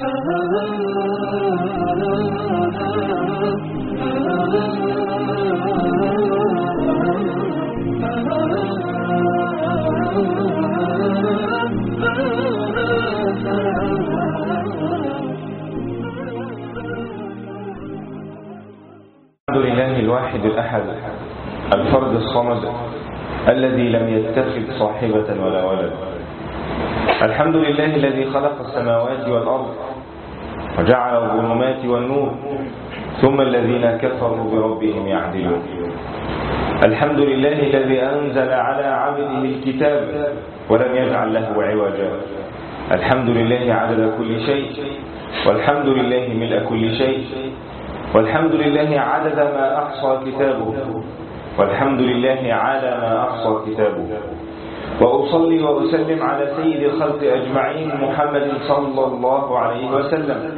الحمد لله الواحد الأحد الفرد الصمد الذي لم يتخذ صاحبة ولا ولد. الحمد لله الذي خلق السماوات والأرض وجعل الظلمات والنور ثم الذين كفروا بربهم يعدلون. الحمد لله الذي أنزل على عبده الكتاب ولم يجعل له عوجا. الحمد لله عدد كل شيء، والحمد لله ملء كل شيء، والحمد لله عدد ما أحصى كتابه، والحمد لله على ما أحصى كتابه. وأصلي وأسلم على سيد الخلق أجمعين محمد صلى الله عليه وسلم.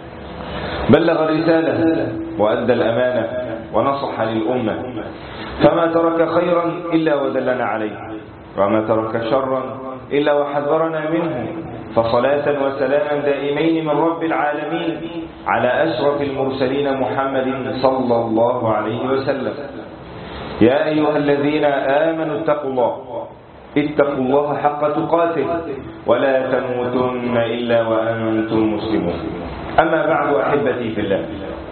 بلغ الرسالة وأدى الأمانة ونصح للأمة، فما ترك خيرا إلا ودلنا عليه، وما ترك شرا إلا وحذرنا منه. فصلاة وسلاما دائمين من رب العالمين على أشرف المرسلين محمد صلى الله عليه وسلم. يا أيها الذين آمنوا اتقوا الله حق تقاته ولا تموتن إلا وأنتم مسلمون. أما بعد أحبتي في الله،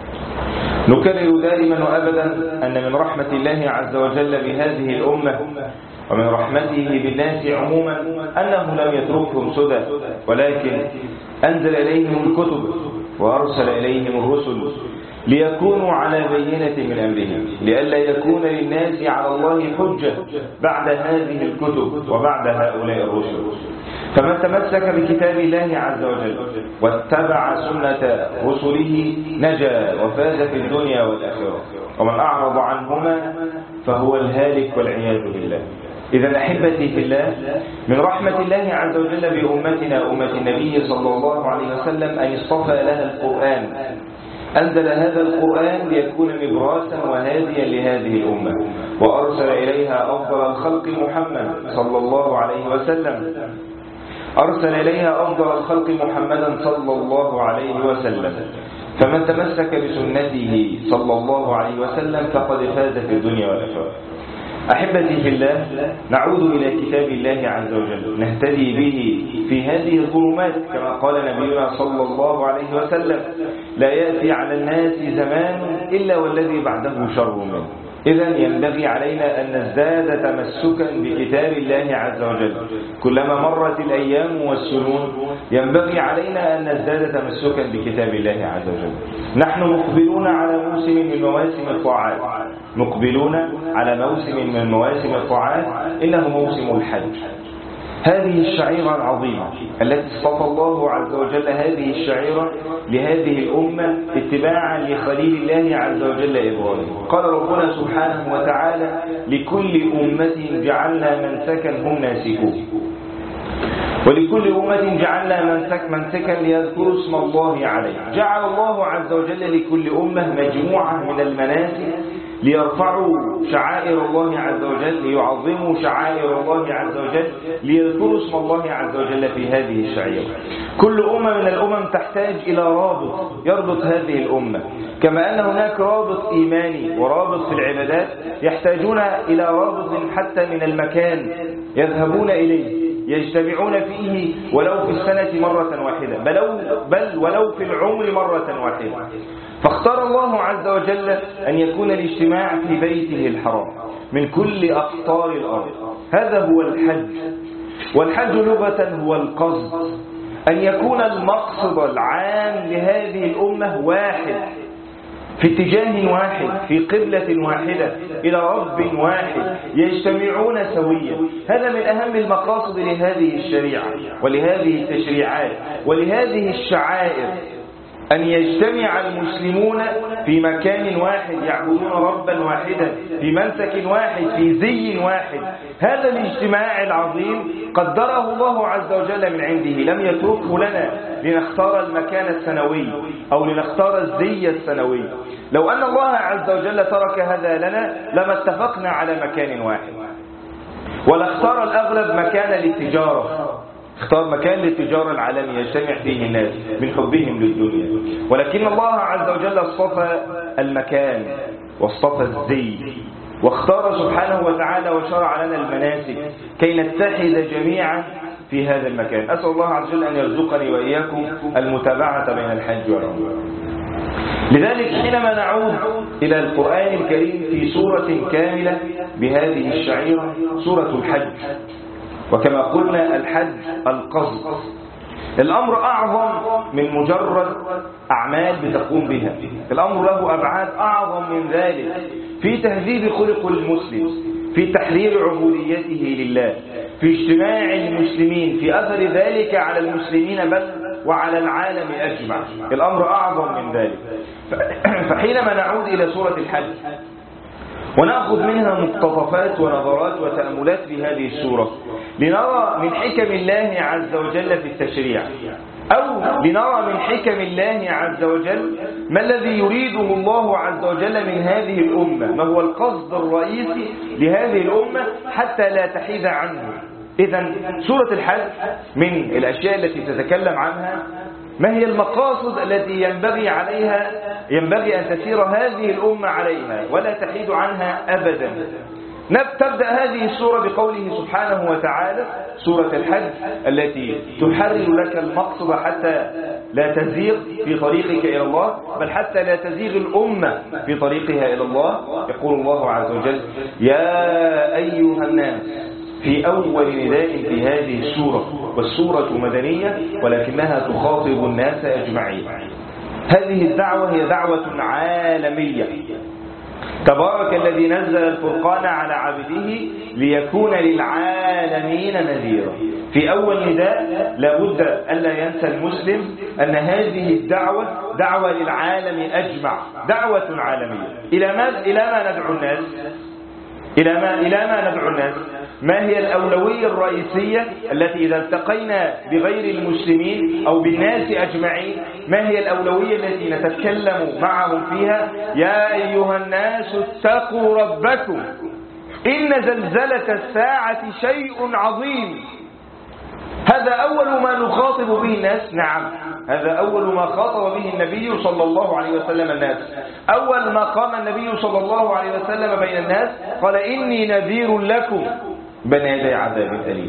نكرر دائما وأبدا أن من رحمة الله عز وجل بهذه الأمة ومن رحمته بالناس عموما أنه لم يتركهم سدى، ولكن أنزل إليهم الكتب وأرسل إليهم الرسل ليكونوا على بينة من أمرهم، لئلا يكون للناس على الله حجة بعد هذه الكتب وبعد هؤلاء الرسل. فمن تمسك بكتاب الله عز وجل واتبع سنة رسله نجا وفاز في الدنيا والآخرة، ومن أعرض عنهما فهو الهالك والعياذ بالله. إذا أحبتي في الله، من رحمة الله عز وجل بأمتنا أمة النبي صلى الله عليه وسلم أن اصطفى لها القرآن. أنزل هذا القرآن ليكون نبراسا وهاديا لهذه الأمة، وأرسل إليها أفضل الخلق محمد صلى الله عليه وسلم. أرسل إليها أفضل الخلق محمدا صلى الله عليه وسلم. فمن تمسك بسنته صلى الله عليه وسلم فقد فاز في الدنيا والآخرة. أحبتي في الله، نعود إلى كتاب الله عز وجل نهتدي به في هذه الظلمات، كما قال نبينا صلى الله عليه وسلم: لا يأتي على الناس زمان إلا والذي بعده شر منه. إذن ينبغي علينا أن نزداد تمسكا بكتاب الله عز وجل. كلما مرت الأيام والسنون ينبغي علينا أن نزداد تمسكا بكتاب الله عز وجل. نحن مقبلون على موسم من مواسم الطاعات، إنه موسم الحج. هذه الشعيرة العظيمة التي اصطفى الله عز وجل هذه الشعيرة لهذه الأمة اتباعا لخليل الله عز وجل إبراهيم. قال ربنا سبحانه وتعالى: لكل أمة جعلنا منسكا هم ناسكوه، ولكل أمة جعلنا منسكا ليذكروا اسم الله عليه. جعل الله عز وجل لكل أمة مجموعة من المناسك ليرفعوا شعائر الله عز وجل، ليعظموا شعائر الله عز وجل، ليذكروا اسم الله عز وجل في هذه الشعيرة. كل أمة من الأمم تحتاج إلى رابط يربط هذه الأمة، كما أن هناك رابط إيماني ورابط في العبادات، يحتاجون إلى رابط حتى من المكان يذهبون إليه يجتمعون فيه ولو في السنة مرة واحدة، بل ولو في العمر مرة واحدة. فاختار الله عز وجل أن يكون الاجتماع في بيته الحرام من كل أقطار الأرض. هذا هو الحج. والحج لغة هو القصد، أن يكون المقصد العام لهذه الأمة واحد، في اتجاه واحد، في قبلة واحدة، إلى رب واحد، يجتمعون سويا. هذا من أهم المقاصد لهذه الشريعة ولهذه التشريعات ولهذه الشعائر، أن يجتمع المسلمون في مكان واحد، يعبدون ربا واحدا، في منسك واحد، في زي واحد. هذا الاجتماع العظيم قدره الله عز وجل من عنده، لم يتركه لنا لنختار المكان السنوي أو لنختار الزي السنوي. لو أن الله عز وجل ترك هذا لنا لما اتفقنا على مكان واحد، ولا اختار الأغلب مكان للتجارة، اختار مكان للتجارة العالمية يجتمع فيه الناس من حبهم للدنيا، ولكن الله عز وجل اصطفى المكان واصطفى الزي، واختار سبحانه وتعالى وشرع لنا المناسك كي نتحد جميعا في هذا المكان. أسأل الله عز وجل أن يرزقني وإياكم المتابعة بين الحج والعمرة. لذلك حينما نعود إلى القرآن الكريم في سورة كاملة بهذه الشعيرة، سورة الحج، وكما قلنا الحج القصد، الأمر أعظم من مجرد أعمال بتقوم بها، الأمر له أبعاد أعظم من ذلك في تهذيب خلق المسلم، في تحرير عبوديته لله، في اجتماع المسلمين، في أثر ذلك على المسلمين بل وعلى العالم أجمع. الأمر أعظم من ذلك. فحينما نعود إلى سورة الحج ونأخذ منها مقتطفات ونظرات وتأملات في هذه السورة لنرى من حكم الله عز وجل في التشريع، أو لنرى من حكم الله عز وجل ما الذي يريده الله عز وجل من هذه الأمة، ما هو القصد الرئيسي لهذه الأمة حتى لا تحيد عنه. إذن سورة الحج من الأشياء التي تتكلم عنها ما هي المقاصد التي ينبغي أن تسير هذه الأمة عليها ولا تحيد عنها أبدا. تبدأ هذه السورة بقوله سبحانه وتعالى، سورة الحج التي تحرر لك المقصد حتى لا تزيغ في طريقك إلى الله، بل حتى لا تزيغ الأمة في طريقها إلى الله. يقول الله عز وجل: يا أيها الناس، في أول نداء في هذه السورة، والسورة مدنية ولكنها تخاطب الناس أجمعين. هذه الدعوة هي دعوة عالمية. تبارك الذي نزل الفرقان على عبده ليكون للعالمين نذيرا. في أول نداء لابد ألا ينسى المسلم أن هذه الدعوة دعوة للعالم أجمع، دعوة عالمية. إلى ما ندعو الناس؟ إلى ما ندعو الناس؟ ما هي الأولوية الرئيسية التي إذا التقينا بغير المسلمين أو بالناس أجمعين ما هي الأولوية التي نتكلم معهم فيها؟ يا أيها الناس اتقوا ربكم إن زلزلة الساعة شيء عظيم. هذا أول ما نخاطب به الناس. نعم، هذا أول ما خاطب به النبي صلى الله عليه وسلم الناس. أول ما قام النبي صلى الله عليه وسلم بين الناس قال: إني نذير لكم بين يدي عذاب أليم.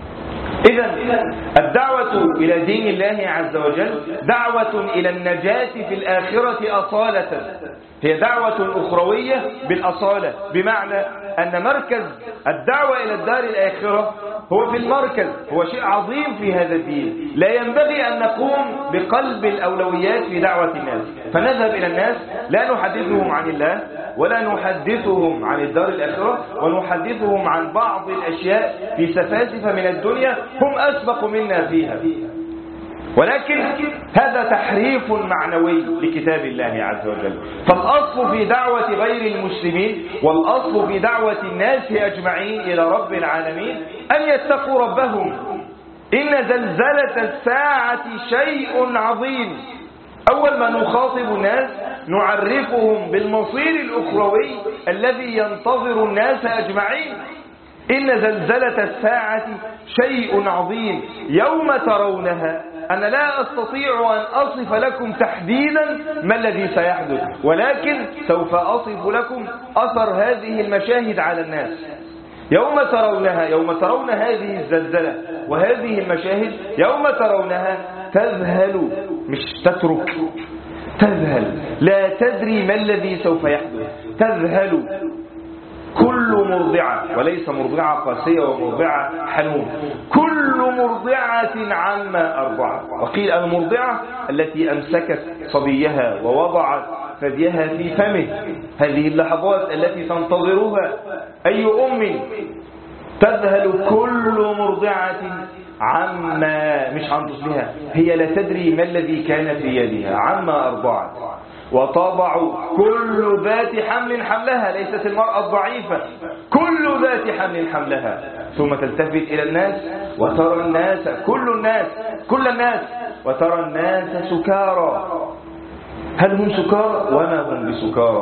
إذن الدعوة إلى دين الله عز وجل دعوة إلى النجاة في الآخرة أصالة، هي دعوة أخروية بالأصالة، بمعنى أن مركز الدعوة إلى الدار الآخرة هو في المركز، هو شيء عظيم في هذا الدين. لا ينبغي أن نقوم بقلب الأولويات في دعوة الناس، فنذهب إلى الناس لا نحدثهم عن الله ولا نحدثهم عن الدار الآخرة، ونحدثهم عن بعض الأشياء في سفاسف من الدنيا هم أسبق منا فيها. ولكن هذا تحريف معنوي لكتاب الله عز وجل. فالأصل في دعوة غير المسلمين والأصل في دعوة الناس أجمعين إلى رب العالمين أن يتقوا ربهم. إن زلزلة الساعة شيء عظيم. أول ما نخاطب الناس نعرفهم بالمصير الأخروي الذي ينتظر الناس أجمعين. إن زلزلة الساعة شيء عظيم يوم ترونها. أنا لا أستطيع أن أصف لكم تحديدا ما الذي سيحدث، ولكن سوف أصف لكم أثر هذه المشاهد على الناس. يوم ترونها، يوم ترون هذه الزلزلة وهذه المشاهد، يوم ترونها تذهل، مش تترك، تذهل، لا تدري ما الذي سوف يحدث. تذهل كل مرضعة، وليس مرضعة قاسية ومرضعة حنون، كل مرضعة عما أرضعت. وقيل المرضعة التي أمسكت صبيها ووضعت ثديها في فمه. هذه اللحظات التي تنتظرها أي أم. تذهل كل مرضعة عما، مش عن طفلها، هي لا تدري ما الذي كان في يدها، عما أرضعت. وتضع كل ذات حمل حملها، ليست المرأة الضعيفة، كل ذات حمل حملها. ثم تلتفت إلى الناس وترى الناس، كل الناس، وترى الناس سكارى. هل هم سكارى؟ وما هم بسكارى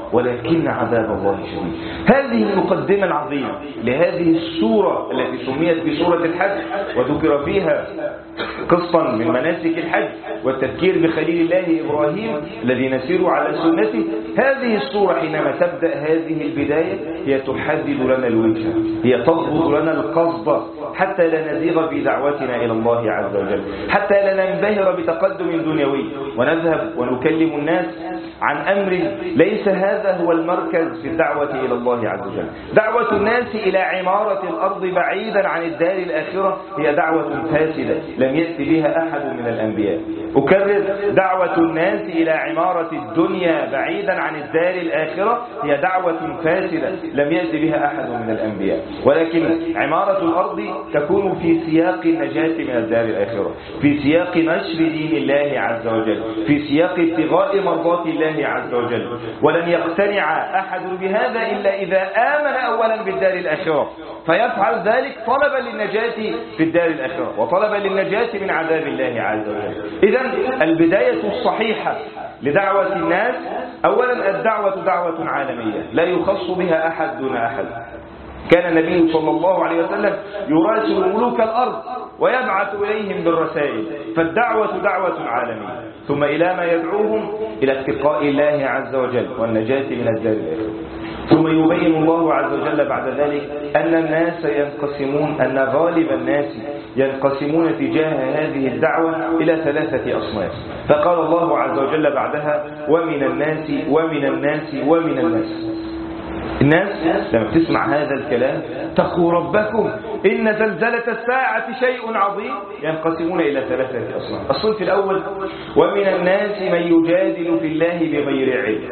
ولكن عذاب الله شديد. هذه المقدمة العظيمة لهذه السورة التي سميت بسورة الحج، وذكر فيها قسطا من مناسك الحج والتذكير بخليل الله إبراهيم الذي نسير على سنته. هذه السورة حينما تبدأ هذه البداية هي تحدد لنا الوجهة، هي تضبط لنا القصد حتى لا نزيغ في دعوتنا إلى الله عز وجل، حتى لا ننبهر بتقدم دنيوي ونذهب ونكلم الناس عن أمر ليس هذا هو المركز في الدعوة إلى الله عز وجل. دعوة الناس إلى عمارة الأرض بعيدا عن الدار الآخرة هي دعوة فاسدة لم يأتي بها أحد من الأنبياء. أكرر، دعوة الناس إلى عمارة الدنيا بعيدا عن الدار الآخرة هي دعوة فاسدة لم يأتي بها أحد من الأنبياء، ولكن عمارة الأرض تكون في سياق النجاة من الدار الآخرة، في سياق نشر دين الله عز وجل، في سياق ابتغاء مرضات الله عز وجل. ولن يقتنع أحد بهذا إلا إذا آمن أولا بالدار الآخرة، فيفعل ذلك طلبا للنجاة في الدار الآخرة وطلبا للنجاة من عذاب الله عز وجل. إذن البداية الصحيحة لدعوة الناس أولا الدعوة دعوة عالمية لا يخص بها أحد دون أحد. كان النبي صلى الله عليه وسلم يراسل ملوك الأرض ويبعث إليهم بالرسائل، فالدعوة دعوة عالمية، ثم إلى ما يدعوهم إلى اتقاء الله عز وجل والنجاة من الدار الآخرة. ثم يبين الله عز وجل بعد ذلك أن الناس ينقسمون، أن غالب الناس ينقسمون تجاه هذه الدعوة إلى 3 أصناف. فقال الله عز وجل بعدها ومن الناس ومن الناس ومن الناس. الناس لما تسمع هذا الكلام اتقوا ربكم إن زلزلة الساعة شيء عظيم، ينقسمون إلى 3 أصناف. الصنف الأول ومن الناس من يجادل في الله بغير علم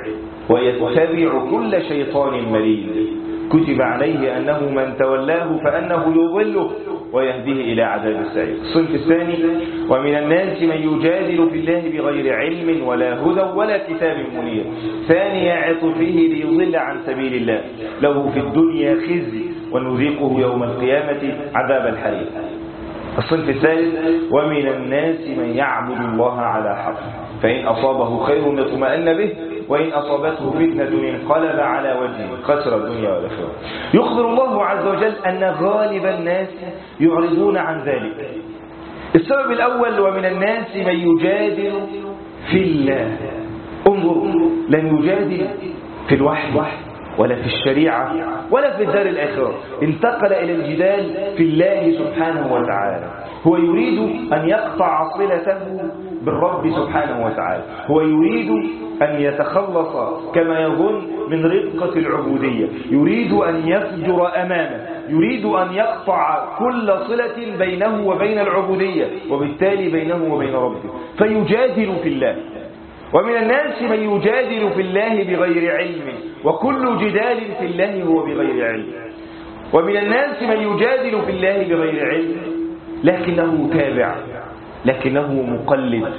ويتبع كل شيطان مريد كتب عليه أنه من تولاه فأنه يضله ويهديه إلى عذاب السعير. الصنف الثاني ومن الناس من يجادل في الله بغير علم ولا هدى ولا كتاب منير ثاني عطفه ليضل عن سبيل الله له في الدنيا خزي ونذيقه يوم القيامة عذاب الحريق. الصنف الثالث ومن الناس من يعبد الله على حرف فإن أصابه خير اطمأن به وإن أصابته فتنة انقلب على وجهه خسر الدنيا والآخرة. يخبر الله عز وجل أن غالب الناس يعرضون عن ذلك. السبب الأول ومن الناس من يجادل في الله. انظر، لم يجادل في الوحي ولا في الشريعة ولا في الدار الآخرة، انتقل إلى الجدال في الله سبحانه وتعالى. هو يريد أن يقطع صلته بالرب سبحانه وتعالى، هو يريد أن يتخلص كما يظن من رقة العبودية، يريد أن يفجر أمامه، يريد أن يقطع كل صلة بينه وبين العبودية وبالتالي بينه وبين ربه، فيجادل في الله. ومن الناس من يجادل في الله بغير علم وكل جدال في الله هو بغير علم. ومن الناس من يجادل في الله بغير علم لكنه تابع، لكنه مقلد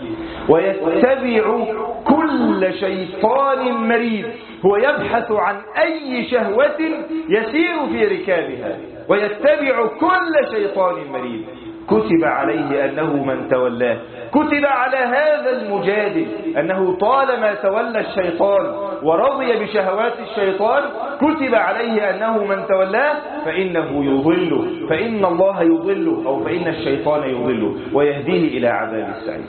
ويتبع كل شيطان مريد، هو يبحث عن أي شهوة يسير في ركابها ويتبع كل شيطان مريد كتب عليه أنه من تولاه. كتب على هذا المجادل أنه طالما تولى الشيطان ورضي بشهوات الشيطان كتب عليه أنه من تولاه فإنه يضله، فإن الله يضله أو فإن الشيطان يضله ويهديه إلى عذاب السعير.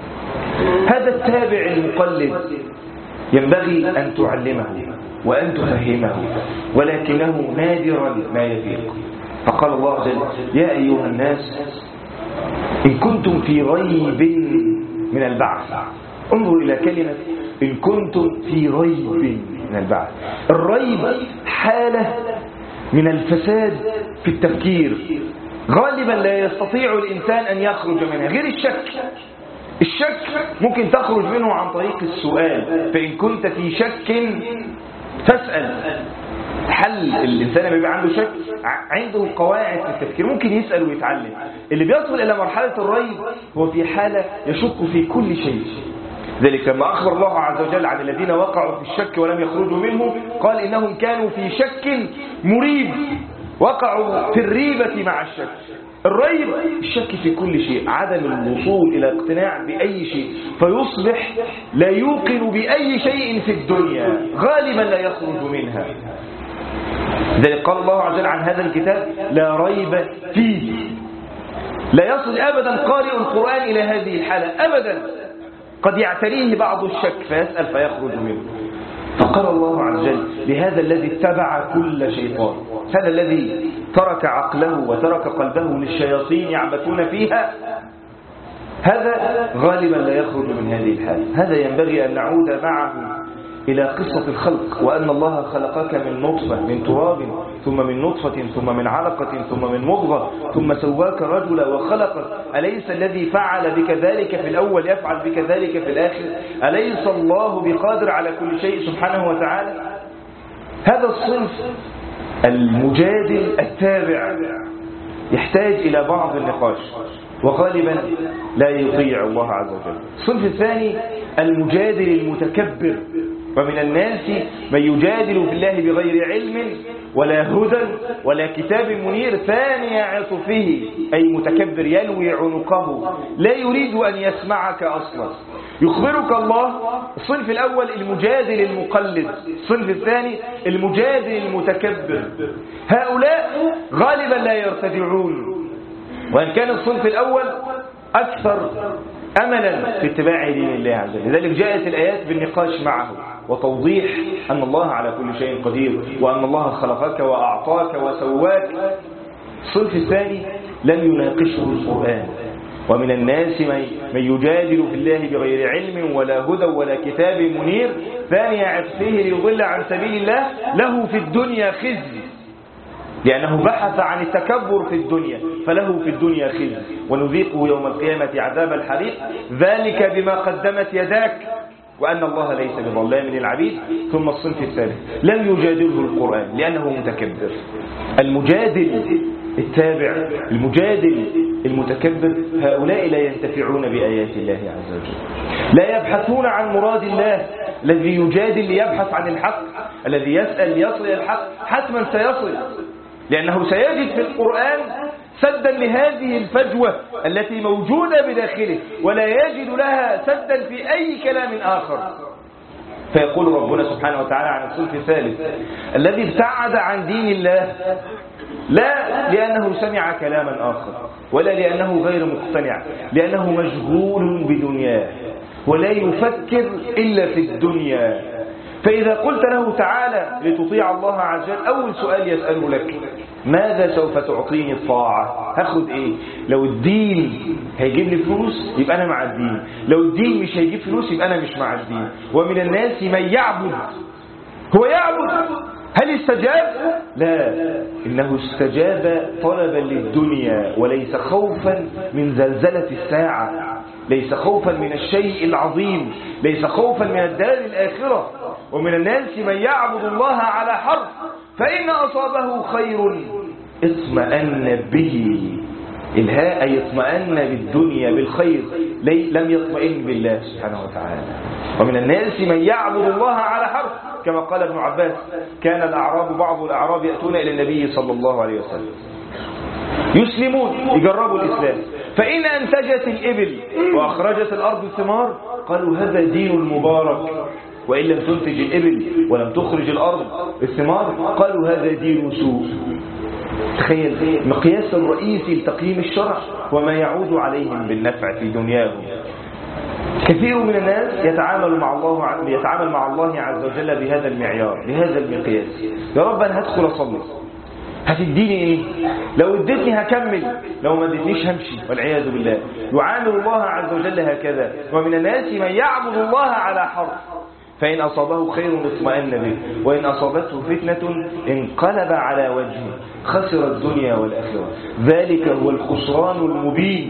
هذا التابع المقلد ينبغي أن تعلمه وأن تفهمه، ولكنه نادرا ما يفيق. فقال الله عز وجل يا أيها الناس إن كنتم في ريب من البعث. انظروا إلى كلمة إن كنتم في ريب من البعث. الريب حالة من الفساد في التفكير، غالبا لا يستطيع الإنسان أن يخرج منها غير الشك. الشك ممكن تخرج منه عن طريق السؤال، فإن كنت في شك فاسأل. حل الإنسان لما يبقى عنده شك عنده قواعد في التفكير ممكن يسأل ويتعلم. اللي بيصل إلى مرحلة الريب هو في حالة يشك في كل شيء. ذلك لما أخبر الله عز وجل عن الذين وقعوا في الشك ولم يخرجوا منه قال إنهم كانوا في شك مريب، وقعوا في الريبة مع الشك. الريب الشك في كل شيء، عدم الوصول إلى اقتناع بأي شيء، فيصبح لا يوقن بأي شيء في الدنيا، غالبا لا يخرج منها. لذلك قال الله عز وجل عن هذا الكتاب لا ريب فيه. لا يصل أبدا قارئ القرآن إلى هذه الحالة أبدا، قد يعتريه بعض الشك فيسأل فيخرج منه. فقال الله عز وجل لهذا الذي اتبع كل شيطان، هذا الذي ترك عقله وترك قلبه للشياطين يعبثون فيها، هذا غالبا لا يخرج من هذه الحالة. هذا ينبغي أن نعود معه إلى قصة الخلق، وأن الله خلقك من نطفة، من تراب، ثم من نطفة، ثم من علقة، ثم من مضغة، ثم سواك رجلا وخلقك. أليس الذي فعل بك ذلك في الأول يفعل بك ذلك في الآخر؟ أليس الله بقادر على كل شيء سبحانه وتعالى؟ هذا الصنف المجادل التابع يحتاج إلى بعض النقاش، وغالبا لا يطيع الله عز وجل. الصنف الثاني المجادل المتكبر، ومن الناس من يجادل في الله بغير علم ولا هدى ولا كتاب منير ثاني عطفه، أي متكبر يلوي عنقه لا يريد أن يسمعك أصلا. يخبرك الله الصنف الأول المجادل المقلد، الصنف الثاني المجادل المتكبر. هؤلاء غالبا لا يرتدعون، وإن كان الصنف الأول أكثر أملا في اتباع دين الله عز وجل. لذلك جاءت الآيات بالنقاش معه وتوضيح أن الله على كل شيء قدير، وأن الله خلقك وأعطاك وسواك. الصنف الثاني لم يناقشه القرآن، ومن الناس من يجادل في الله بغير علم ولا هدى ولا كتاب منير ثاني عطفه ليضل عن سبيل الله، له في الدنيا خزي، لأنه بحث عن التكبر في الدنيا فله في الدنيا خزي، ونذيقه يوم القيامة عذاب الحريق، ذلك بما قدمت يداك وأن الله ليس بظلام للعبيد. ثم الصنف الثالث لم يجادله القرآن لأنه متكبر. المجادل التابع، المجادل المتكبر، هؤلاء لا ينتفعون بآيات الله عز وجل، لا يبحثون عن مراد الله. الذي يجادل ليبحث عن الحق، الذي يسأل يصل الحق، حتما سيصل، لأنه سيجد في القرآن سدا لهذه الفجوة التي موجودة بداخله، ولا يجد لها سدا في أي كلام آخر. فيقول ربنا سبحانه وتعالى عن الصنف الثالث الذي ابتعد عن دين الله، لا لأنه سمع كلاما آخر ولا لأنه غير مقتنع، لأنه مشغول بدنياه ولا يفكر إلا في الدنيا. فإذا قلت له تعالى لتطيع الله عز وجل، أول سؤال يسأله لك ماذا سوف تعطيني الطاعة؟ هاخد إيه؟ لو الدين هيجيب لي فلوس يبقى أنا مع الدين، لو الدين مش هيجيب فلوس يبقى أنا مش مع الدين. ومن الناس من يعبد، هو يعبد، هل استجاب؟ لا، إنه استجاب طلبا للدنيا وليس خوفا من زلزلة الساعة، ليس خوفا من الشيء العظيم، ليس خوفا من الدار الآخرة. ومن الناس من يعبد الله على حرف، فإن أصابه خير اطمأن به، الهاء أي اطمأن بالدنيا بالخير، لم يطمئن بالله سبحانه وتعالى. ومن الناس من يعبد الله على حرف، كما قال ابن عباس كان الأعراب، بعض الأعراب يأتون إلى النبي صلى الله عليه وسلم يسلمون، يجربوا الإسلام، فإن أنتجت الإبل وأخرجت الأرض الثمار قالوا هذا دين المبارك، وإن لم تنتج الإبل ولم تخرج الأرض الثمار قالوا هذا دين سوء. تخيل مقياس الرئيسي لتقييم الشرع وما يعود عليهم بالنفع في دنياهم. كثير من الناس يتعامل مع الله عز وجل بهذا المعيار، بهذا المقياس. يا رب أنا هدخل أصلي، هتديني ايه؟ لو اديتني هكمل، لو ما اديتنيش همشي، والعياذ بالله. يعامل الله عز وجل هكذا. ومن الناس من يعبد الله على حرف، فإن أصابه خير اطمأن به، وإن أصابته فتنة انقلب على وجهه خسر الدنيا والآخرة. ذلك هو الخسران المبين.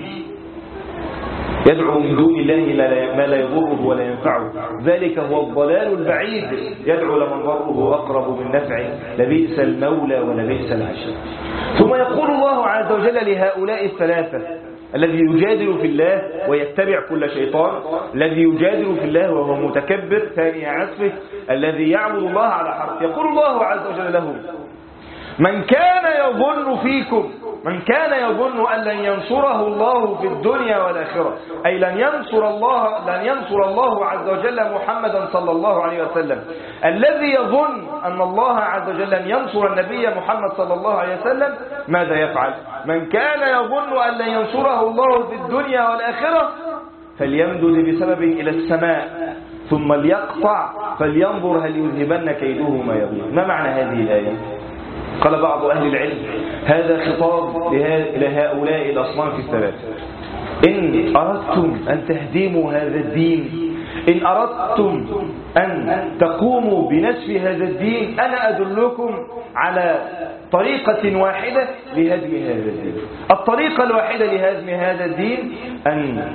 يدعو من دون الله ما لا يضره ولا ينفعه، ذلك هو الضلال البعيد. يدعو لمن ضره أقرب من نفعه، لبئس المولى ولبئس العشير. ثم يقول الله عز وجل لهؤلاء الثلاثة: الذي يجادل في الله ويتبع كل شيطان، الذي يجادل في الله وهو متكبر ثاني عطفه، الذي يعبد الله على حرف. يقول الله عز وجل له: من كان يظن فيكم من كان يظن أن لن ينصره الله في الدنيا والآخرة، أي لن ينصر الله عز وجل محمدا صلى الله عليه وسلم، الذي يظن أن الله عز وجل لن ينصر النبي محمد صلى الله عليه وسلم، ماذا يفعل؟ من كان يظن أن لن ينصره الله في الدنيا والآخرة فليمدد بسبب إلى السماء ثم ليقطع فلينظر هل يذهبن كيده ما يغيظ. ما معنى هذه الآية؟ قال بعض أهل العلم هذا خطاب لهؤلاء الأصناف الثلاثة. إن أردتم أن تهدموا هذا الدين، إن أردتم أن تقوموا بنسف هذا الدين، أنا أدلكم على طريقة واحدة لهدم هذا الدين. الطريقة الواحدة لهدم هذا الدين أن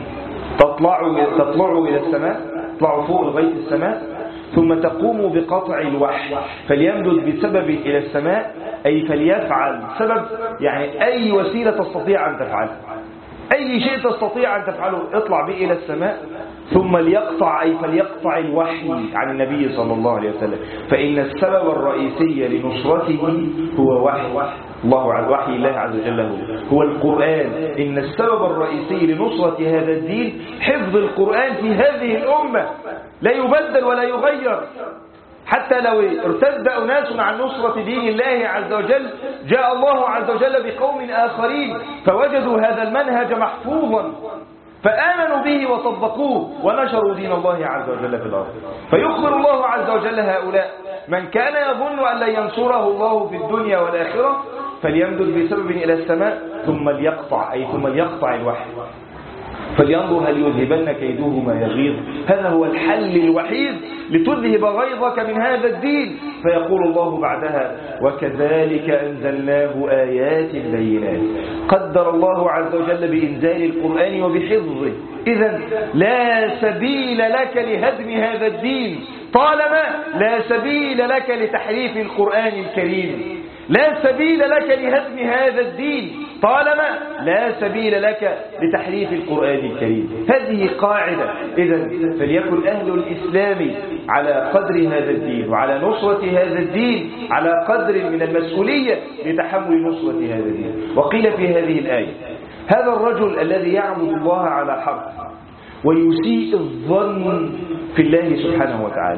تطلعوا إلى السماء، تطلعوا فوق لغاية السماء، ثم تقوموا بقطع الوحي فليمدد بسبب إلى السماء، أي فليفعل سبب، يعني أي وسيلة تستطيع أن تفعله، أي شيء تستطيع أن تفعله اطلع به إلى السماء، ثم ليقطع أي فليقطع الوحي عن النبي صلى الله عليه وسلم، فإن السبب الرئيسي لنصرته هو وحي الله عز وجل، هو القرآن. إن السبب الرئيسي لنصرة هذا الدين حفظ القرآن في هذه الأمة، لا يبدل ولا يغير. حتى لو ارتد أناس عن نصرة دين الله عز وجل جاء الله عز وجل بقوم آخرين فوجدوا هذا المنهج محفوظا فآمنوا به وطبقوه ونشروا دين الله عز وجل في الأرض. فيخبر الله عز وجل هؤلاء من كان يظن أن لن ينصره الله في الدنيا والآخرة فليمدد بسبب إلى السماء ثم ليقطع الوحي فلينظر هل يذهبن كيده ما يغيظ. هذا هو الحل الوحيد لتذهب غيظك من هذا الدين. فيقول الله بعدها وكذلك أنزلناه آيات بينات. قدر الله عز وجل بإنزال القرآن وبحفظه. إذن لا سبيل لك لهدم هذا الدين طالما لا سبيل لك لتحريف القرآن الكريم، لا سبيل لك لهدم هذا الدين طالما لا سبيل لك لتحريف القرآن الكريم. هذه قاعدة. إذن فليكن أهل الإسلام على قدر هذا الدين وعلى نصرة هذا الدين على قدر من المسؤولية لتحمل نصرة هذا الدين. وقيل في هذه الآية هذا الرجل الذي يعبد الله على حق ويسيء الظن في الله سبحانه وتعالى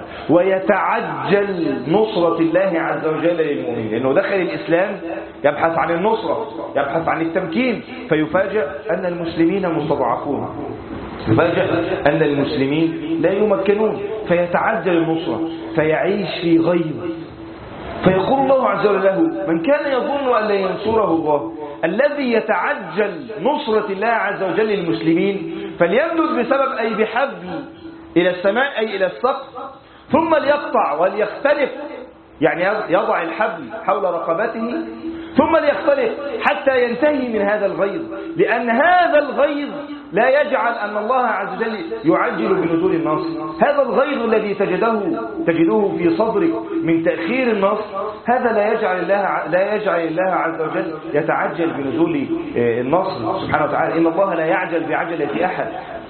ويتعجل نصرة الله عز وجل للمؤمنين، لأنه دخل الإسلام يبحث عن النصرة، يبحث عن التمكين، فيفاجأ أن المسلمين مستضعفون، يفاجأ أن المسلمين لا يمكنون، فيتعجل النصرة فيعيش في غيظ. فيقول الله عز وجل له من كان يظن أن لا ينصره الله، الذي يتعجل نصرة الله عز وجل للمسلمين فليمدد بسبب أي بحبل إلى السماء أي إلى السقف ثم ليقطع وليختلف، يعني يضع الحبل حول رقبته ثم ليختلف حتى ينتهي من هذا الغيظ، لأن هذا الغيظ لا يجعل أن الله عز وجل يعجل بنزول النصر. هذا الغيظ الذي تجده في صدرك من تأخير النصر هذا لا يجعل الله عز وجل يتعجل بنزول النصر سبحانه وتعالى. إن الله لا يعجل بعجلة أحد.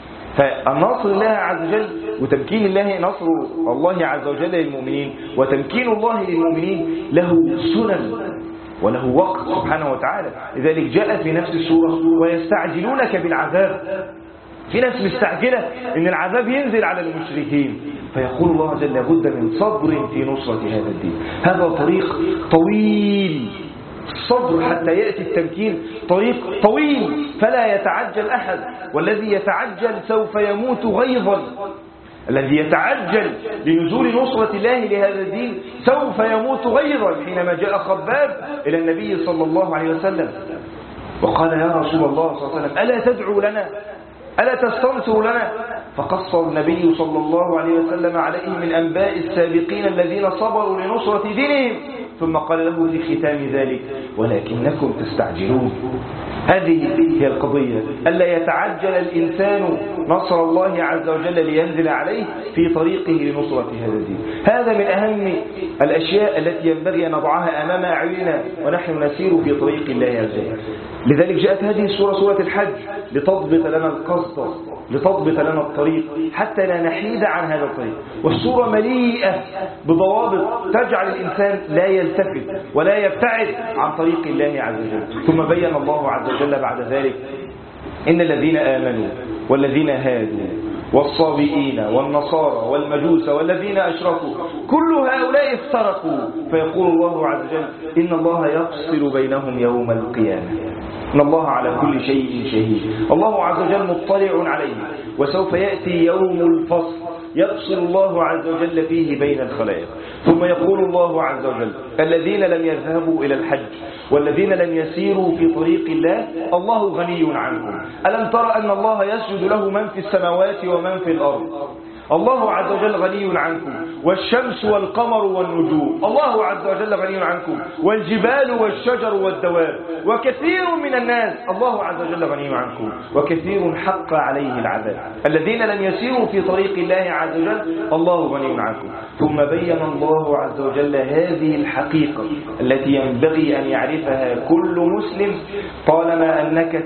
فالنصر الله عز وجل وتمكين الله، نصر الله عز وجل للمؤمنين وتمكين الله للمؤمنين له سنن وله وقت سبحانه وتعالى. لذلك جاء في نفس السورة ويستعجلونك بالعذاب. في ناس مستعجلة ان العذاب ينزل على المشركين، فيقول الله عز وجل لابد من صبر في نصرة هذا الدين. هذا طريق طويل، الصبر حتى يأتي التمكين طريق طويل فلا يتعجل أحد، والذي يتعجل سوف يموت غيظا. الذي يتعجل لنزول نصرة الله لهذا الدين سوف يموت غيظا. حينما جاء خباب إلى النبي صلى الله عليه وسلم وقال يا رسول الله صلى الله عليه وسلم ألا تدعو لنا، ألا تستنصر لنا؟ فقص النبي صلى الله عليه وسلم عليه من أنباء السابقين الذين صبروا لنصرة دينهم، ثم قال له في ختام ذلك ولكنكم تستعجلون. هذه هي القضية، ألا يتعجل الإنسان نصر الله عز وجل لينزل عليه في طريقه لنصرة هذا الدين. هذا من أهم الأشياء التي ينبغي أن نضعها أمام أعيننا ونحن نسير في طريق الله عز وجل. لذلك جاءت هذه السورة سورة الحج لتضبط لنا القصد لتضبط لنا الطريق حتى لا نحيد عن هذا الطريق. والسورة مليئة بضوابط تجعل الإنسان لا يلتفت ولا يبتعد عن طريق الله عز وجل. ثم بين الله عز وجل بعد ذلك إن الذين آمنوا والذين هادوا والصابئين والنصارى والمجوس والذين أشركوا كل هؤلاء افترقوا، فيقول الله عز وجل إن الله يفصل بينهم يوم القيامة، إن الله على كل شيء شهيد. الله عز وجل مطلع عليه، وسوف يأتي يوم الفصل يفصل الله عز وجل فيه بين الخلائق. ثم يقول الله عز وجل الذين لم يذهبوا إلى الحج والذين لم يسيروا في طريق الله الله غني عنهم. ألم ترى أن الله يسجد له من في السماوات ومن في الأرض؟ الله عز وجل غني عنكم. والشمس والقمر والنجوم الله عز وجل غني عنكم. والجبال والشجر والدواب وكثير من الناس الله عز وجل غني عنكم. وكثير حق عليه العذاب. الذين لم يسيروا في طريق الله عز وجل الله غني عنكم. ثم بين الله عز وجل هذه الحقيقة التي ينبغي أن يعرفها كل مسلم طالما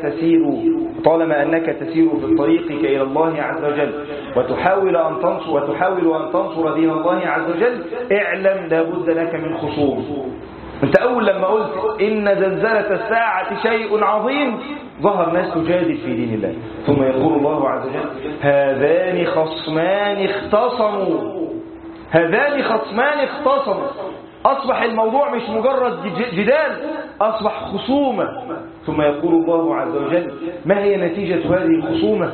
أنك تسير في طريقك إلى الله عز وجل وتحاول أن تنصر دين الله عز وجل. اعلم لابد لك من خصوم. انت أول لما قلت إن زلزلة الساعة شيء عظيم ظهر ناس تجادل في دين الله. ثم يقول الله عز وجل هذان خصمان اختصموا. أصبح الموضوع مش مجرد جدال، أصبح خصومة. ثم يقول الله عز وجل ما هي نتيجة هذه الخصومة؟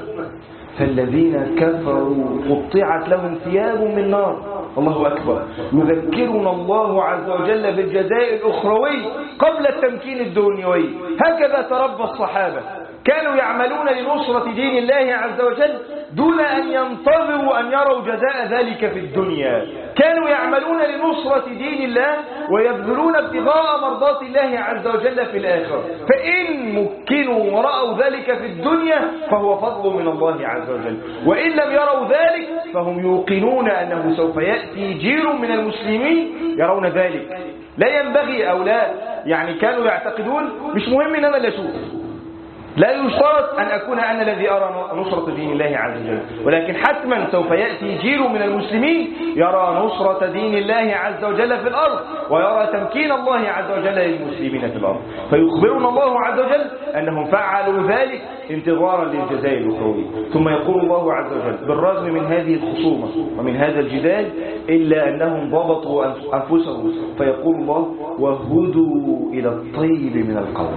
فالذين كفروا قطعت لهم ثياب من نار. الله أكبر. يذكرنا الله عز وجل بالجزاء الأخروي قبل التمكين الدنيوي. هكذا تربى الصحابة، كانوا يعملون لنصرة دين الله عز وجل دون أن ينتظروا أن يروا جزاء ذلك في الدنيا. كانوا يعملون لنصرة دين الله ويبذلون ابتغاء مرضات الله عز وجل في الآخرة. فإن مكنوا ورأوا ذلك في الدنيا فهو فضل من الله عز وجل، وإن لم يروا ذلك فهم يوقنون أنه سوف يأتي جيل من المسلمين يرون ذلك. لا ينبغي أو لا كانوا يعتقدون مش مهم إن أنا اللي أشوف، لا يشترط أن أكون أنا الذي أرى نصرة دين الله عز وجل، ولكن حتما سوف يأتي جيل من المسلمين يرى نصرة دين الله عز وجل في الأرض ويرى تمكين الله عز وجل للمسلمين في الأرض. فيخبرنا الله عز وجل أنهم فعلوا ذلك انتظارا للجزاء الأخروي. ثم يقول الله عز وجل بالرغم من هذه الخصومة ومن هذا الجدال إلا أنهم ضبطوا أنفسهم، فيقول الله وهدوا إلى الطيب من القول.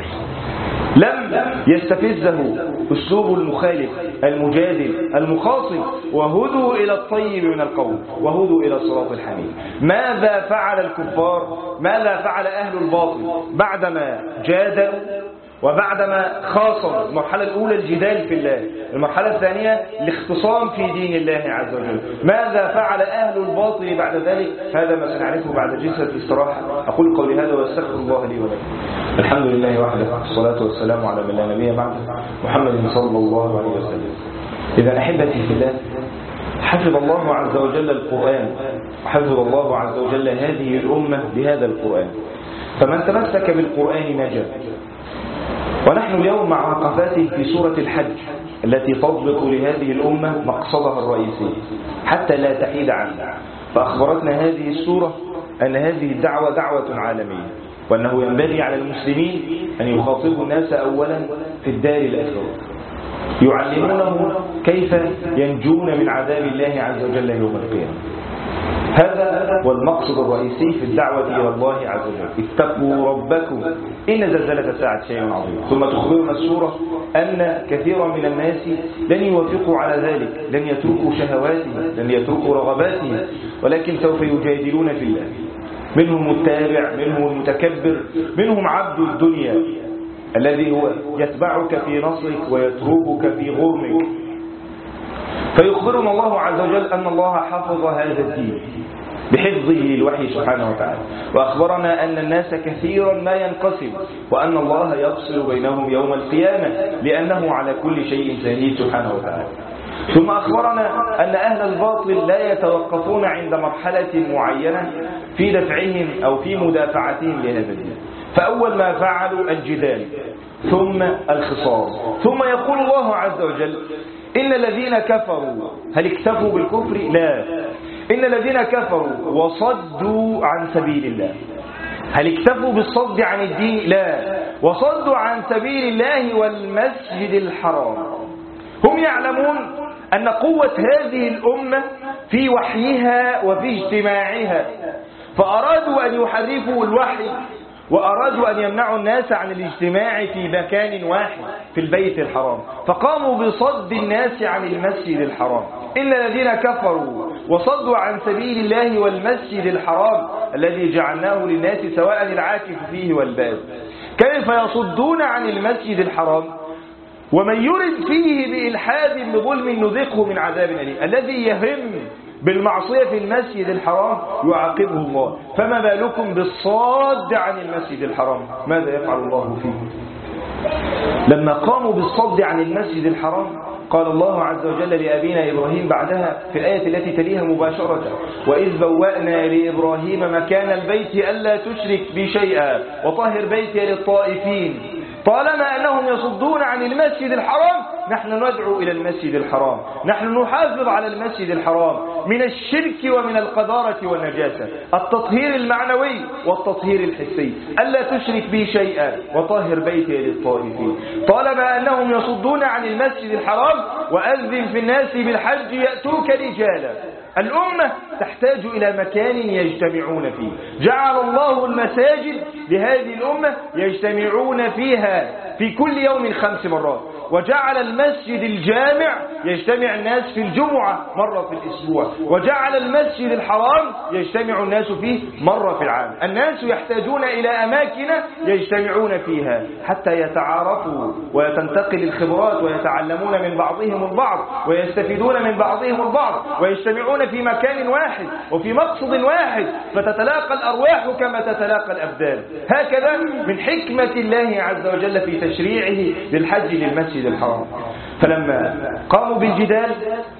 لم يستفزه أسلوب المخالف المجادل المخاصم. وهدوا إلى الطيب من القول وهدوا إلى الصراط الحميد. ماذا فعل الكفار؟ ماذا فعل أهل الباطل بعدما جادلوا وبعدما خاصموا؟ المرحلة الأولى الجدال في الله، المرحلة الثانية الاختصام في دين الله عز وجل. ماذا فعل أهل الباطل بعد ذلك؟ هذا ما سنعرفه بعد جلسة الاستراحة. أقول قولي هذا واستغفر الله لي ولكم. الحمد لله وحده، الصلاة والسلام على من لا نبي بعده، محمد صلى الله عليه وسلم. إذا أحبتي في الله، حفظ الله عز وجل القرآن وحفظ الله عز وجل هذه الأمة بهذا القرآن، فمن تمسك بالقرآن نجا. ونحن اليوم مع وقفاته في سورة الحج التي تضبط لهذه الأمة مقصدها الرئيسي حتى لا تحيد عنها. فأخبرتنا هذه السورة أن هذه الدعوة دعوة عالمية، وأنه ينبغي على المسلمين أن يخاطبوا الناس أولا في الدار الآخرة، يعلمونهم كيف ينجون من عذاب الله عز وجل يوم القيامة. هذا هو المقصد الرئيسي في الدعوة إلى الله عز وجل. اتقوا ربكم إن زلزلة الساعة شيء عظيم. ثم تخبرنا السورة أن كثيرا من الناس لن يوافقوا على ذلك، لن يتركوا شهواتهم، لن يتركوا رغباتهم، ولكن سوف يجادلون في الله. منهم التابع، منهم المتكبر، منهم عبد الدنيا الذي هو يتبعك في نصرك ويتركك في غرمك. فيخبرنا الله عز وجل أن الله حفظ هذا الدين بحفظه للوحي سبحانه وتعالى، وأخبرنا أن الناس كثيرا ما ينقسم، وأن الله يفصل بينهم يوم القيامة لأنه على كل شيء شهيد سبحانه وتعالى. ثم أخبرنا أن أهل الباطل لا يتوقفون عند مرحلة معينة في دفعهم أو في مدافعتهم لهذا الدين. فأول ما فعلوا الجدال ثم الخصام. ثم يقول الله عز وجل إن الذين كفروا، هل اكتفوا بالكفر؟ لا، إن الذين كفروا وصدوا عن سبيل الله. هل اكتفوا بالصد عن الدين؟ لا، وصدوا عن سبيل الله والمسجد الحرام. هم يعلمون أن قوة هذه الأمة في وحيها وفي اجتماعها، فأرادوا أن يحرفوا الوحي وأرادوا أن يمنعوا الناس عن الاجتماع في مكان واحد في البيت الحرام، فقاموا بصد الناس عن المسجد الحرام. إلا الذين كفروا وصدوا عن سبيل الله والمسجد الحرام الذي جعلناه للناس سواء العاكف فيه والباد. كيف يصدون عن المسجد الحرام ومن يرد فيه بإلحاد بظلم نذقه من عذاب أليم؟ الذي يهم بالمعصية في المسجد الحرام يعاقبه الله، فما بالكم بالصاد عن المسجد الحرام؟ ماذا يفعل الله فيه؟ لما قاموا بالصد عن المسجد الحرام قال الله عز وجل لأبينا إبراهيم بعدها في الآية التي تليها مباشرة: وإذ بوأنا لإبراهيم مكان البيت ألا تشرك بي شيئا وطهر بيتي للطائفين. طالما أنهم يصدون عن المسجد الحرام نحن ندعو إلى المسجد الحرام، نحن نحافظ على المسجد الحرام من الشرك ومن القذارة والنجاسة، التطهير المعنوي والتطهير الحسي. ألا تشرك بي شيئا وطهر بيتي للطائفين. طالما أنهم يصدون عن المسجد الحرام وأذن في الناس بالحج يأتوك رجالا. الأمة تحتاج إلى مكان يجتمعون فيه، جعل الله المساجد لهذه الأمة يجتمعون فيها في كل يوم 5 مرات، وجعل المسجد الجامع يجتمع الناس في الجمعة مرة في الأسبوع، وجعل المسجد الحرام يجتمع الناس فيه مرة في العام. الناس يحتاجون إلى أماكن يجتمعون فيها حتى يتعارفوا وتنتقل الخبرات ويتعلمون من بعضهم البعض ويستفيدون من بعضهم البعض ويجتمعون في مكان واحد وفي مقصد واحد، فتتلاقى الأرواح كما تتلاقى الأبدان. هكذا من حكمة الله عز وجل في تشريعه للحج للمسجد الحرام. فلما قاموا بالجدال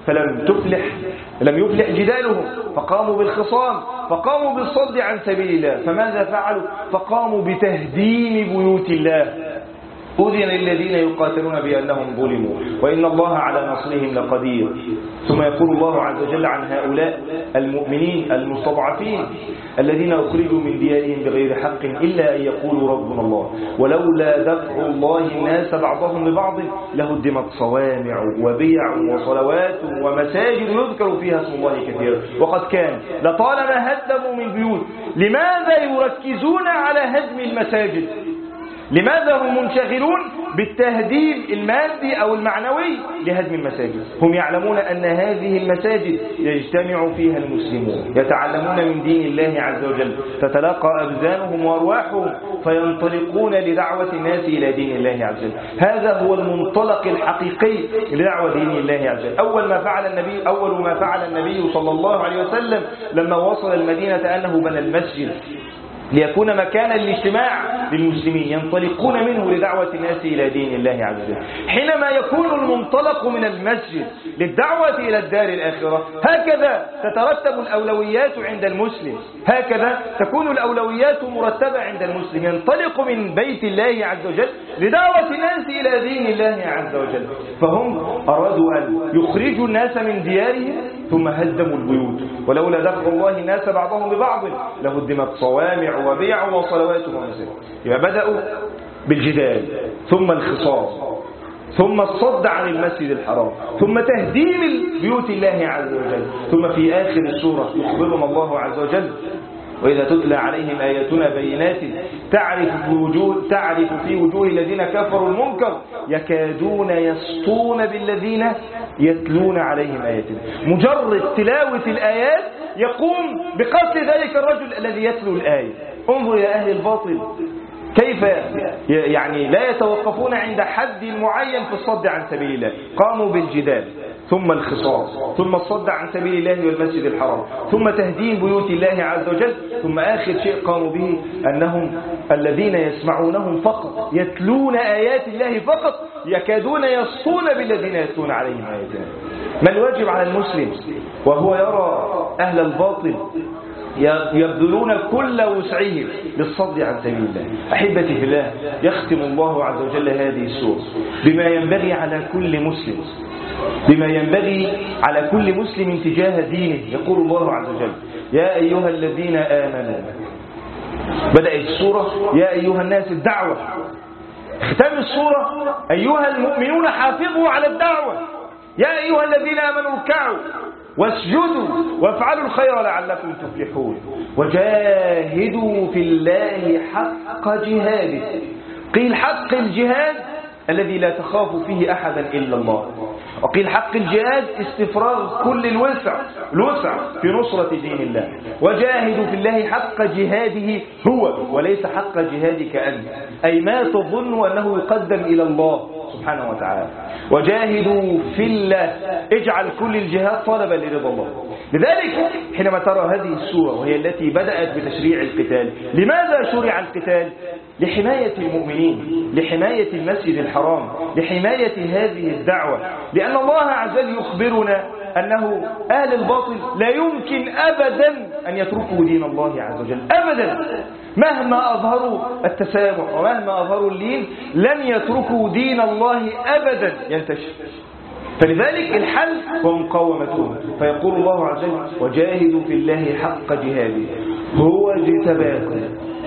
لم يفلح جدالهم، فقاموا بالخصام، فقاموا بالصد عن سبيل الله. فماذا فعلوا؟ فقاموا بتهديم بيوت الله. أذن للذين يقاتلون بأنهم ظلموا وإن الله على نصرهم لقدير. ثم يقول الله عز وجل عن هؤلاء المؤمنين المستضعفين الذين أخرجوا من ديارهم بغير حق إلا أن يقولوا ربنا الله ولولا دفع الله الناس بعضهم ببعض لهدمت صوامع وبيع وصلوات ومساجد يذكر فيها اسم الله كثيرا. وقد كان لطالما هدموا من بيوت. لماذا يركزون على هدم المساجد؟ لماذا هم منشغلون بالتهديم المادي أو المعنوي لهدم المساجد؟ هم يعلمون أن هذه المساجد يجتمع فيها المسلمون يتعلمون من دين الله عز وجل، تتلاقى أبدانهم وأرواحهم فينطلقون لدعوة الناس إلى دين الله عز وجل. هذا هو المنطلق الحقيقي لدعوة دين الله عز وجل. أول ما فعل النبي صلى الله عليه وسلم لما وصل المدينة أنه بنى المسجد ليكون مكانا للاجتماع للمسلمين ينطلقون منه لدعوة الناس إلى دين الله عز وجل. حينما يكون المنطلق من المسجد للدعوة إلى الدار الآخرة هكذا تترتب الأولويات عند المسلم، هكذا تكون الأولويات مرتبة عند المسلم، ينطلق من بيت الله عز وجل لدعوة الناس إلى دين الله عز وجل. فهم أرادوا أن يخرجوا الناس من ديارهم ثم هدموا البيوت. ولولا دفع الله الناس بعضهم ببعض لهدمت صوامع وبيع وصلوات ومساجد. يبقى بدأوا بالجدال ثم الخصام ثم الصد عن المسجد الحرام ثم تهديم بيوت الله عز وجل. ثم في آخر السورة يخبرنا الله عز وجل: وإذا تتلى عليهم آياتنا بينات تعرف في وجوه الذين كفروا المنكر يكادون يسطون بالذين يتلون عليهم آياتنا. مجرد تلاوة الآيات يقوم بقتل ذلك الرجل الذي يتلو الآية. انظر إلى أهل الباطل كيف يعني لا يتوقفون عند حد معين في الصد عن سبيل الله. قاموا بالجدال ثم الخصام ثم الصد عن سبيل الله والمسجد الحرام ثم تهديم بيوت الله عز وجل. ثم آخر شيء قاموا به أنهم الذين يسمعونهم فقط يتلون آيات الله فقط يكادون يسطون بالذين يتلون عليهم آياتنا. ما الواجب على المسلم وهو يرى أهل الباطل يبذلون كل وسعهم للصد عن سبيل الله؟ أحبتي في الله، يختم الله عز وجل هذه السورة بما ينبغي على كل مسلم بما ينبغي على كل مسلم تجاه دينه. يقول الله عز وجل: يا أيها الذين آمنوا. بدأت السورة يا أيها الناس الدعوة. ختام السورة أيها المؤمنون حافظوا على الدعوة. يا أيها الذين آمنوا اركعوا واسجدوا وافعلوا الخير لعلكم تفلحون وجاهدوا في الله حق جهاده. قيل حق الجهاد الذي لا تخاف فيه أحدا إلا الله، وقيل حق الجهاد استفراغ كل الوسع في نصرة دين الله. وجاهدوا في الله حق جهاده هو وليس حق جهادك أنت، أي ما تظن أنه يقدم إلى الله سبحانه وتعالى. وجاهدوا في الله، اجعل كل الجهاد طلبا لرضا الله. لذلك حينما ترى هذه السورة وهي التي بدأت بتشريع القتال، لماذا شرع القتال؟ لحماية المؤمنين، لحماية المسجد الحرام، لحماية هذه الدعوة. لأن الله عز وجل يخبرنا أنه أهل الباطل لا يمكن أبدا أن يتركوا دين الله عز وجل أبدا، مهما أظهروا التسامح ومهما أظهروا اللين لن يتركوا دين الله أبدا ينتشر. فلذلك الحل هو مقاومتهم. فيقول الله عز وجل: وجاهدوا في الله حق جهاده هو اجتباكم.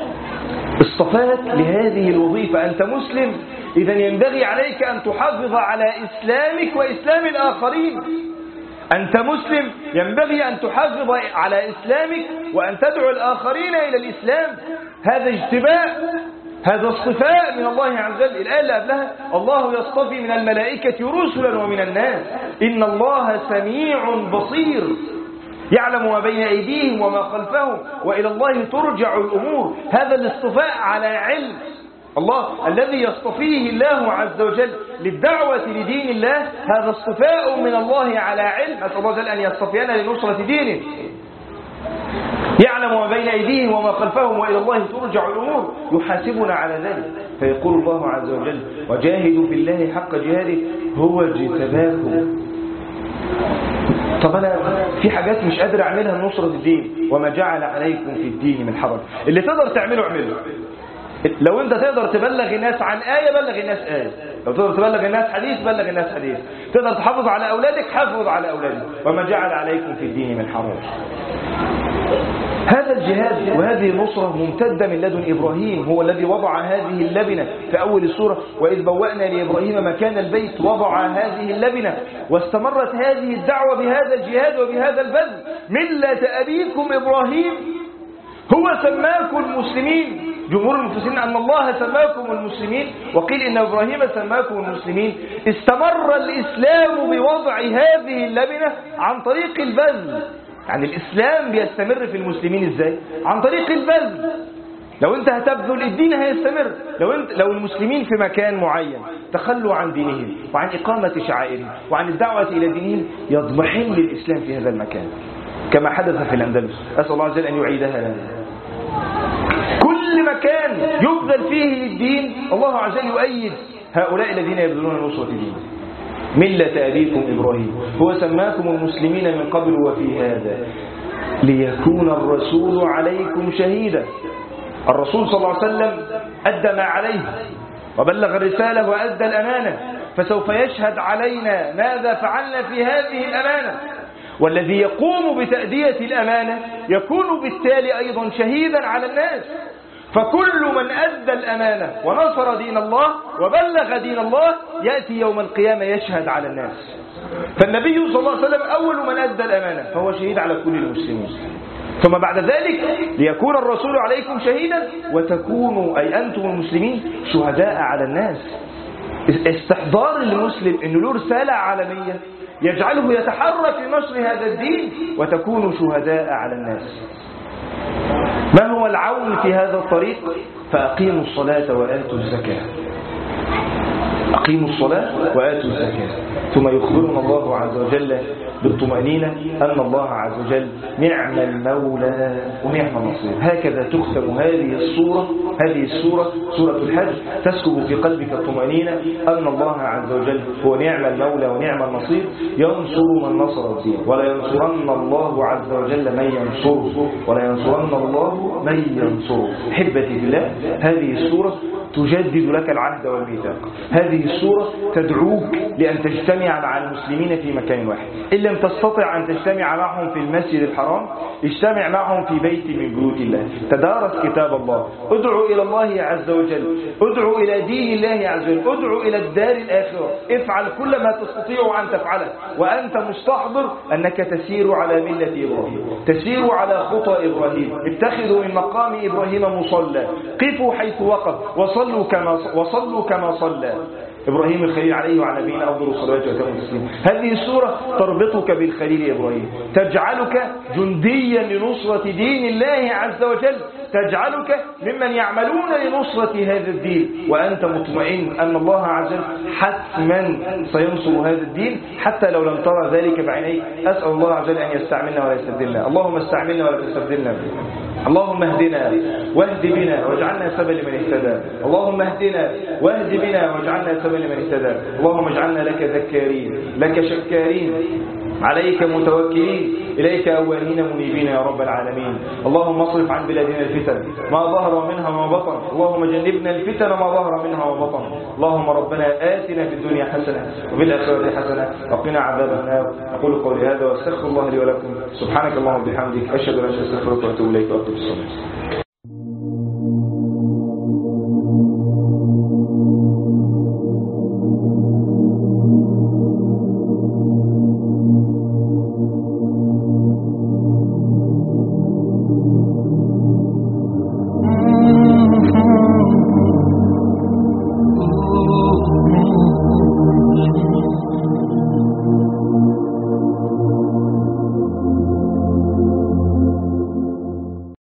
اصطفاك لهذه الوظيفة، أنت مسلم، إذن ينبغي عليك أن تحافظ على إسلامك وإسلام الآخرين. أنت مسلم، ينبغي أن تحافظ على إسلامك وأن تدعو الآخرين إلى الإسلام. هذا اجتباء، هذا اصطفاء من الله عز وجل. الآية اللي قبلها: الله يصطفي من الملائكة رسلا ومن الناس إن الله سميع بصير يعلم ما بين أيديهم وما خلفهم وإلى الله ترجع الأمور. هذا الاصطفاء على علم. الله الذي يصطفيه الله عز وجل للدعوة لدين الله، هذا اصطفاء من الله على علم. أسأل الله جل أن يصطفينا لنصرة دينه. يعلم ما بين أيديهم وما خلفهم وإلى الله ترجع الأمور، يحاسبنا على ذلك. فيقول الله عز وجل: وجاهدوا في الله حق جهاده هو اجتباكم. طب أنا في حاجات مش قادر أعملها لنصرة الدين، وما جعل عليكم في الدين من حرج. اللي تقدر تعمله اعمله. لو أنت تقدر تبلغ الناس عن آية بلغ الناس آية، لو تقدر تبلغ الناس حديث بلغ الناس حديث، تقدر تحافظ على أولادك حافظ على أولادك. وما جعل عليكم في الدين من حرج. هذا الجهاد وهذه النصرة ممتدة من لدن إبراهيم، هو الذي وضع هذه اللبنة في أول السورة: وإذ بوأنا لإبراهيم مكان البيت وضع هذه اللبنة. واستمرت هذه الدعوة بهذا الجهاد وبهذا البذل. ملة أبيكم إبراهيم هو سماكم المسلمين. جمهور المفسرين أن الله سماكم المسلمين، وقيل إن إبراهيم سماكم المسلمين. استمر الإسلام بوضع هذه اللبنة عن طريق البذل. يعني الإسلام بيستمر في المسلمين إزاي؟ عن طريق البذل. لو أنت هتبذل الدين هيستمر. لو المسلمين في مكان معين تخلوا عن دينهم وعن إقامة شعائرهم وعن الدعوة إلى دينهم، يضمحل الإسلام في هذا المكان كما حدث في الأندلس. أسأل الله عز وجل أن يعيدها لنا. كل مكان يبذل فيه للدين الله عز وجل يؤيد هؤلاء الذين يبذلون نصرة الدين. ملة أبيكم إبراهيم هو سماكم المسلمين من قبل وفي هذا ليكون الرسول عليكم شهيدا. الرسول صلى الله عليه وسلم أدى ما عليه وبلغ الرسالة وأدى الأمانة، فسوف يشهد علينا ماذا فعلنا في هذه الأمانة. والذي يقوم بتأدية الأمانة يكون بالتالي أيضا شهيدا على الناس. فكل من أدى الأمانة ونصر دين الله وبلغ دين الله يأتي يوم القيامة يشهد على الناس. فالنبي صلى الله عليه وسلم أول من أدى الأمانة فهو شهيد على كل المسلمين. ثم بعد ذلك ليكون الرسول عليكم شهيدا وتكونوا أي أنتم المسلمين شهداء على الناس. استحضار المسلم أنه له رسالة عالمية يجعله يتحرك لنشر هذا الدين وتكونوا شهداء على الناس. ما هو العون في هذا الطريق؟ فأقيموا الصلاة وآتوا الزكاة. أقيموا الصلاة وآتوا الزكاة. ثم يخبرنا الله عز وجل بالطمأنينة أن الله عز وجل نعم المولى ونعم النصير. هكذا تختم هذه السورة سورة الحج، تسكب في قلبك الطمأنينة أن الله عز وجل هو نعم المولى ونعم النصير، ينصر من نصر الدين ولا ينصرن الله عز وجل من ينصره ولا ينصرن الله من ينصره. حبتي بالله، هذه السورة تجدد لك العهد والميثاق. هذه السورة تدعوك لأن تجتمع مع المسلمين في مكان واحد. إن لم تستطع أن تجتمع معهم في المسجد الحرام، اجتمع معهم في بيت من بيوت الله، تدارس كتاب الله، ادعو إلى الله عز وجل، ادعو إلى دين الله عز وجل، ادعو إلى الدار الآخرة. افعل كل ما تستطيع أن تفعله وأنت مستحضر أنك تسير على ملة إبراهيم، تسير على خطى إبراهيم. اتخذوا من مقام إبراهيم مصلى، قفوا حيث وقف، وصلوا كما صلى إبراهيم الخليل عليه وعلى نبينا أفضل الصلاة وأتم التسليم. هذه السورة تربطك بالخليل إبراهيم، تجعلك جنديا لنصرة دين الله عز وجل، تجعلك ممن يعملون لنصرة هذا الدين وأنت مطمئن أن الله عز وجل حتما سينصر هذا الدين حتى لو لم ترى ذلك بعينيك. أسأل الله عز وجل أن يستعملنا ولا يستبدلنا. اللهم استعملنا ولا تستبدلنا. اللهم اهدنا واهد بنا واجعلنا سببا لمن اهتدى. اللهم اهدنا واهد بنا واجعلنا سببا لمن اهتدى. اللهم اجعلنا لك ذكارين، لك شكارين، عليك متوكلين، إليك أوانين منيبين يا رب العالمين. اللهم اصرف عن بلادنا الفتن ما ظهر منها وما بطن، اللهم جنبنا الفتن ما ظهر منها وما بطن. اللهم ربنا آتنا في الدنيا حسنة وفي الآخرة حسنة وقنا عذاب النار. أقول قولي هذا واستغفر الله لي ولكم. سبحانك اللهم وبحمدك، أشهد أن لا إله إلا أنت، أستغفرك وأتوب إليك وأتوب الصلاة.